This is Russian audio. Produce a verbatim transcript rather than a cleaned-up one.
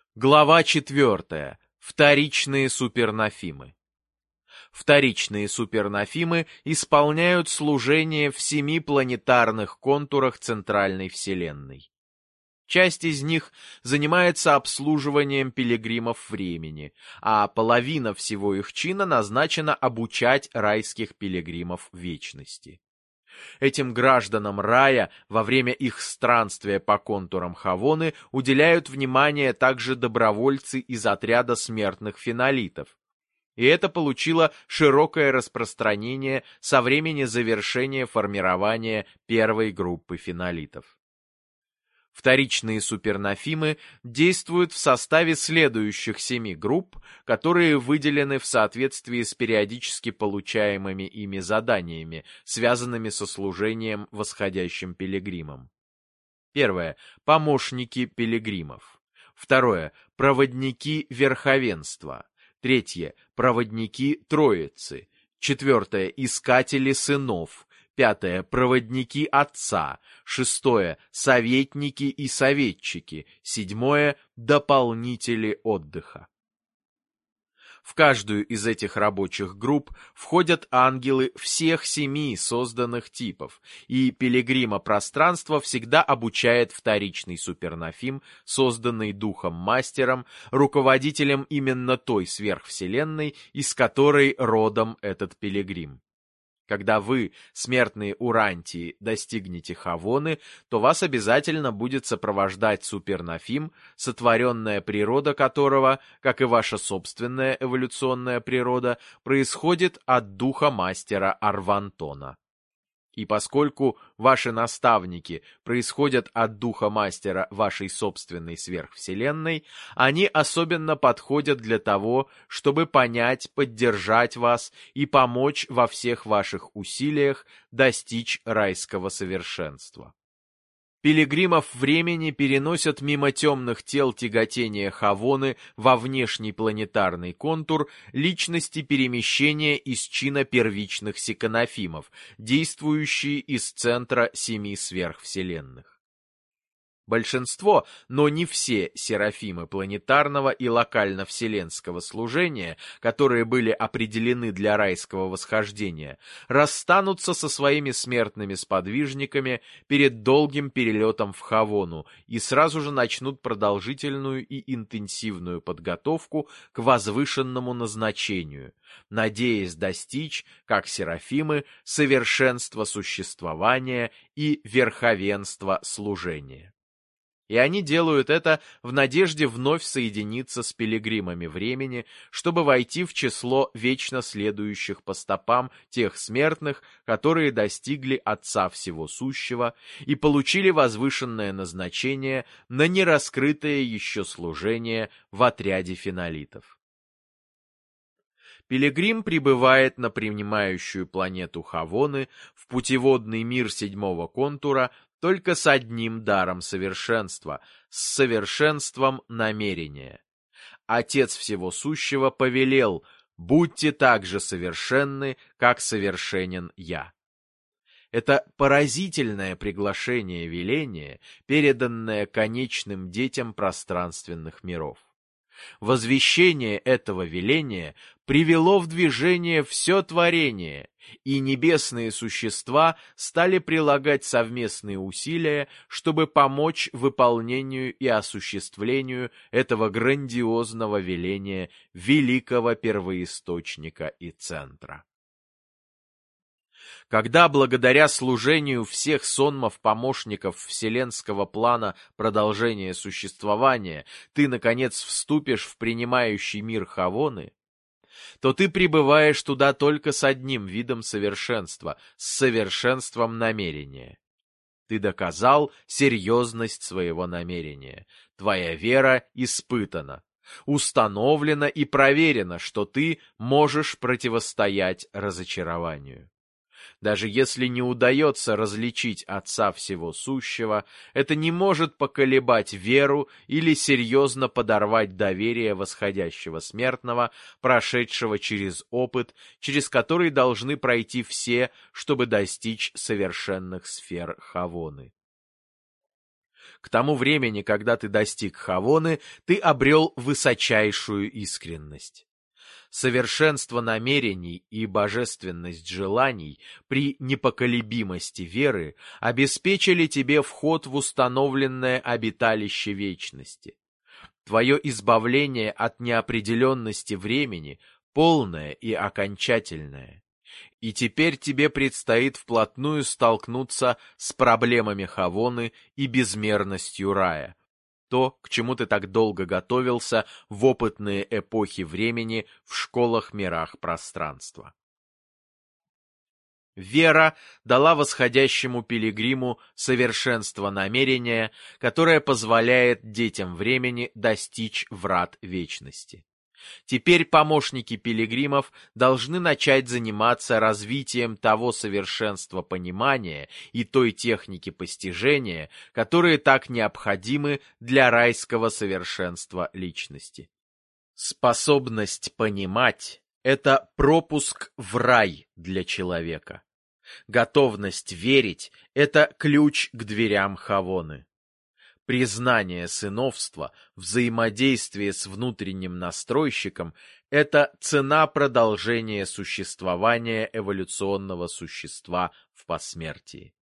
Глава четвертая. Вторичные супернофимы. Вторичные супернофимы исполняют служение в семи планетарных контурах центральной Вселенной. Часть из них занимается обслуживанием пилигримов времени, а половина всего их чина назначена обучать райских пилигримов вечности. Этим гражданам рая во время их странствия по контурам Хавоны уделяют внимание также добровольцы из отряда смертных фенолитов. И это получило широкое распространение со времени завершения формирования первой группы фенолитов. Вторичные супернофимы действуют в составе следующих семи групп, которые выделены в соответствии с периодически получаемыми ими заданиями, связанными со служением восходящим пилигримам. Первое. Помощники пилигримов. Второе. Проводники верховенства. Третье. Проводники Троицы. Четвертое. Искатели сынов. Пятое. Проводники Отца. Шестое. Советники и советчики. Седьмое. Дополнители отдыха. В каждую из этих рабочих групп входят ангелы всех семи созданных типов, и пилигрима пространства всегда обучает вторичный супернофим, созданный Духом-мастером, руководителем именно той сверхвселенной, из которой родом этот пилигрим. Когда вы, смертные урантии, достигнете Хавоны, то вас обязательно будет сопровождать супернофим, сотворенная природа которого, как и ваша собственная эволюционная природа, происходит от духа мастера Арвантона. И поскольку ваши наставники происходят от духа мастера вашей собственной сверхвселенной, они особенно подходят для того, чтобы понять, поддержать вас и помочь во всех ваших усилиях достичь райского совершенства. Пилигримов времени переносят мимо темных тел тяготения Хавоны во внешний планетарный контур личности перемещения из чина первичных сиконофимов, действующие из центра семи сверхвселенных. Большинство, но не все серафимы планетарного и локально-вселенского служения, которые были определены для райского восхождения, расстанутся со своими смертными сподвижниками перед долгим перелетом в Хавону и сразу же начнут продолжительную и интенсивную подготовку к возвышенному назначению, надеясь достичь, как серафимы, совершенства существования и верховенства служения. И они делают это в надежде вновь соединиться с пилигримами времени, чтобы войти в число вечно следующих по стопам тех смертных, которые достигли Отца Всего Сущего и получили возвышенное назначение на нераскрытое еще служение в отряде фенолитов. Пилигрим прибывает на принимающую планету Хавоны в путеводный мир седьмого контура только с одним даром совершенства, с совершенством намерения. Отец Всего Сущего повелел: «Будьте так же совершенны, как совершенен Я». Это поразительное приглашение-веление, переданное конечным детям пространственных миров. Возвещение этого веления привело в движение все творение, и небесные существа стали прилагать совместные усилия, чтобы помочь выполнению и осуществлению этого грандиозного веления великого первоисточника и центра. Когда благодаря служению всех сонмов-помощников вселенского плана продолжения существования ты, наконец, вступишь в принимающий мир Хавоны, то ты прибываешь туда только с одним видом совершенства, с совершенством намерения. Ты доказал серьезность своего намерения, твоя вера испытана, установлено и проверено, что ты можешь противостоять разочарованию. Даже если не удается различить Отца Всего Сущего, это не может поколебать веру или серьезно подорвать доверие восходящего смертного, прошедшего через опыт, через который должны пройти все, чтобы достичь совершенных сфер Хавоны. К тому времени, когда ты достиг Хавоны, ты обрел высочайшую искренность. Совершенство намерений и божественность желаний при непоколебимости веры обеспечили тебе вход в установленное обиталище вечности. Твое избавление от неопределенности времени полное и окончательное. И теперь тебе предстоит вплотную столкнуться с проблемами Хавоны и безмерностью рая. То, к чему ты так долго готовился в опытные эпохи времени в школах-мирах пространства. Вера дала восходящему пилигриму совершенство намерения, которое позволяет детям времени достичь врат вечности. Теперь помощники пилигримов должны начать заниматься развитием того совершенства понимания и той техники постижения, которые так необходимы для райского совершенства личности. Способность понимать – это пропуск в рай для человека. Готовность верить – это ключ к дверям Хавоны. Признание сыновства, взаимодействие с внутренним настройщиком – это цена продолжения существования эволюционного существа в посмертии.